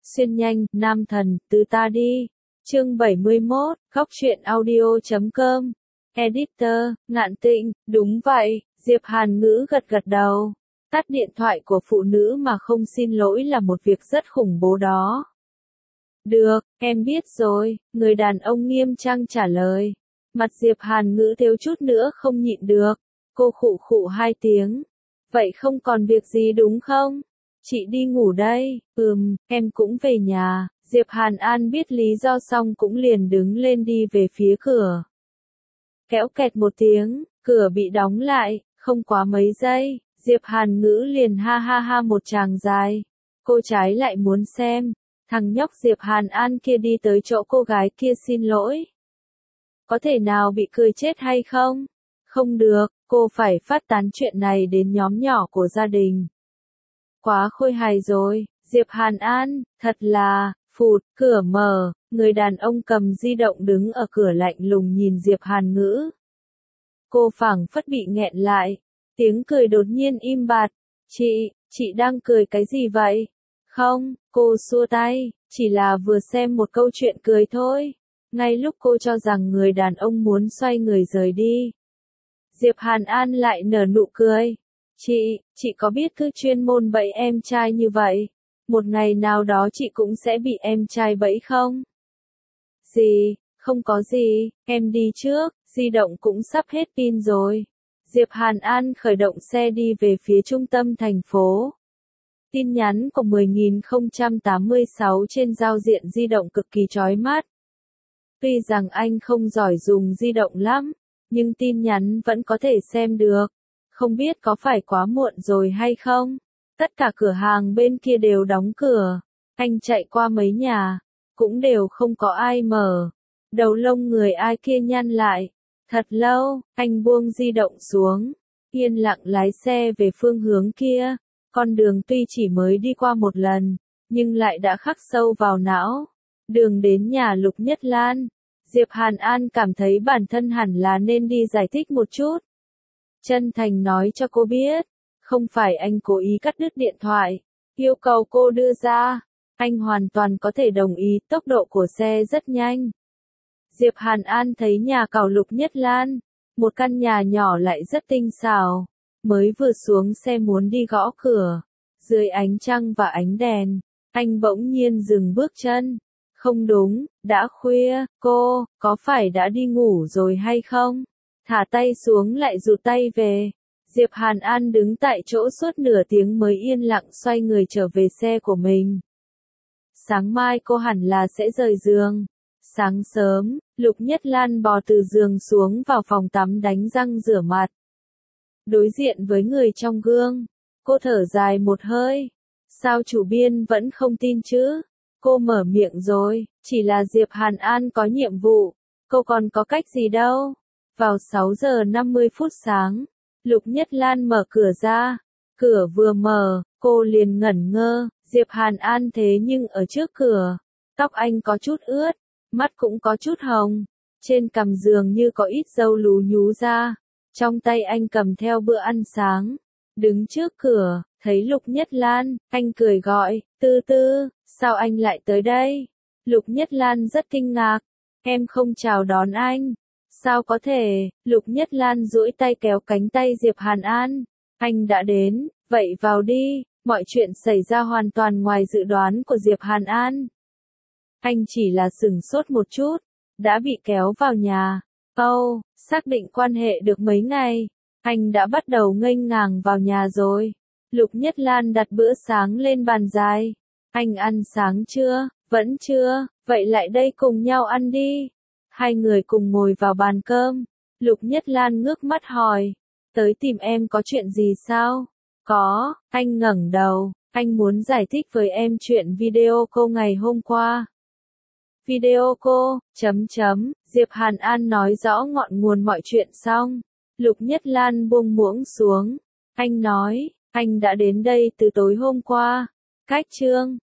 Xuyên nhanh, nam thần, từ ta đi. Chương 71, góc truyện audio.com. Editor, Ngạn Tịnh, đúng vậy, Diệp Hàn Ngữ gật gật đầu. Tắt điện thoại của phụ nữ mà không xin lỗi là một việc rất khủng bố đó. Được, em biết rồi, người đàn ông nghiêm trang trả lời. Mặt Diệp Hàn Ngữ thiếu chút nữa không nhịn được. Cô khụ khụ 2 tiếng. Vậy không còn việc gì đúng không? Chị đi ngủ đây. Em cũng về nhà. Diệp Hàn An biết lý do xong cũng liền đứng lên đi về phía cửa. Kéo kẹt một tiếng, cửa bị đóng lại, không quá mấy giây, Diệp Hàn Ngữ liền ha ha ha một tràng dài. Cô trái lại muốn xem, thằng nhóc Diệp Hàn An kia đi tới chỗ cô gái kia xin lỗi. Có thể nào bị cười chết hay không? Không được, cô phải phát tán chuyện này đến nhóm nhỏ của gia đình. Quá khôi hài rồi, Diệp Hàn An, thật là, phụt, cửa mở, người đàn ông cầm di động đứng ở cửa lạnh lùng nhìn Diệp Hàn Ngữ. Cô phảng phất bị nghẹn lại, tiếng cười đột nhiên im bặt. Chị đang cười cái gì vậy? Không, cô xua tay, chỉ là vừa xem một câu chuyện cười thôi. Ngay lúc cô cho rằng người đàn ông muốn xoay người rời đi, Diệp Hàn An lại nở nụ cười. Chị có biết cứ chuyên môn bẫy em trai như vậy, một ngày nào đó chị cũng sẽ bị em trai bẫy không? Không có gì, em đi trước, di động cũng sắp hết pin rồi. Diệp Hàn An khởi động xe đi về phía trung tâm thành phố. Tin nhắn của 10.086 trên giao diện di động cực kỳ chói mắt. Tuy rằng anh không giỏi dùng di động lắm, nhưng tin nhắn vẫn có thể xem được. Không biết có phải quá muộn rồi hay không? Tất cả cửa hàng bên kia đều đóng cửa. Anh chạy qua mấy nhà, cũng đều không có ai mở. Đầu lông người ai kia nhăn lại. Thật lâu, anh buông di động xuống, yên lặng lái xe về phương hướng kia. Con đường tuy chỉ mới đi qua một lần, nhưng lại đã khắc sâu vào não. Đường đến nhà Lục Nhất Lan. Diệp Hàn An cảm thấy bản thân hẳn là nên đi giải thích một chút. Chân thành nói cho cô biết, không phải anh cố ý cắt đứt điện thoại, yêu cầu cô đưa ra. Anh hoàn toàn có thể đồng ý, tốc độ của xe rất nhanh. Diệp Hàn An thấy nhà cào Lục Nhất Lan, một căn nhà nhỏ lại rất tinh xảo. Mới vừa xuống xe muốn đi gõ cửa, dưới ánh trăng và ánh đèn, anh bỗng nhiên dừng bước chân. Không đúng, đã khuya, cô, có phải đã đi ngủ rồi hay không? Thả tay xuống lại rụt tay về. Diệp Hàn An đứng tại chỗ suốt nửa tiếng mới yên lặng xoay người trở về xe của mình. Sáng mai cô hẳn là sẽ rời giường. Sáng sớm, Lục Nhất Lan bò từ giường xuống vào phòng tắm đánh răng rửa mặt. Đối diện với người trong gương, cô thở dài một hơi. Sao chủ biên vẫn không tin chứ? Cô mở miệng rồi, chỉ là Diệp Hàn An có nhiệm vụ, cô còn có cách gì đâu. Vào 6 giờ 50 phút sáng, Lục Nhất Lan mở cửa ra. Cửa vừa mở, cô liền ngẩn ngơ, Diệp Hàn An thế nhưng ở trước cửa. Tóc anh có chút ướt, mắt cũng có chút hồng, trên cằm giường như có ít râu lú nhú ra. Trong tay anh cầm theo bữa ăn sáng, đứng trước cửa, thấy Lục Nhất Lan, anh cười gọi, Tư Tư, sao anh lại tới đây? Lục Nhất Lan rất kinh ngạc, em không chào đón anh. Sao có thể? Lục Nhất Lan duỗi tay kéo cánh tay Diệp Hàn An. Anh đã đến, vậy vào đi. Mọi chuyện xảy ra hoàn toàn ngoài dự đoán của Diệp Hàn An. Anh chỉ là sửng sốt một chút, đã bị kéo vào nhà. Xác định quan hệ được mấy ngày, anh đã bắt đầu nghênh ngang vào nhà rồi. Lục Nhất Lan đặt bữa sáng lên bàn dài. Anh ăn sáng chưa? Vẫn chưa, vậy lại đây cùng nhau ăn đi. Hai người cùng ngồi vào bàn cơm. Lục Nhất Lan ngước mắt hỏi, tới tìm em có chuyện gì sao? Có, anh ngẩng đầu, anh muốn giải thích với em chuyện video call ngày hôm qua. Video call, Diệp Hàn An nói rõ ngọn nguồn mọi chuyện xong. Lục Nhất Lan buông muỗng xuống. Anh nói, anh đã đến đây từ tối hôm qua. Cách chương,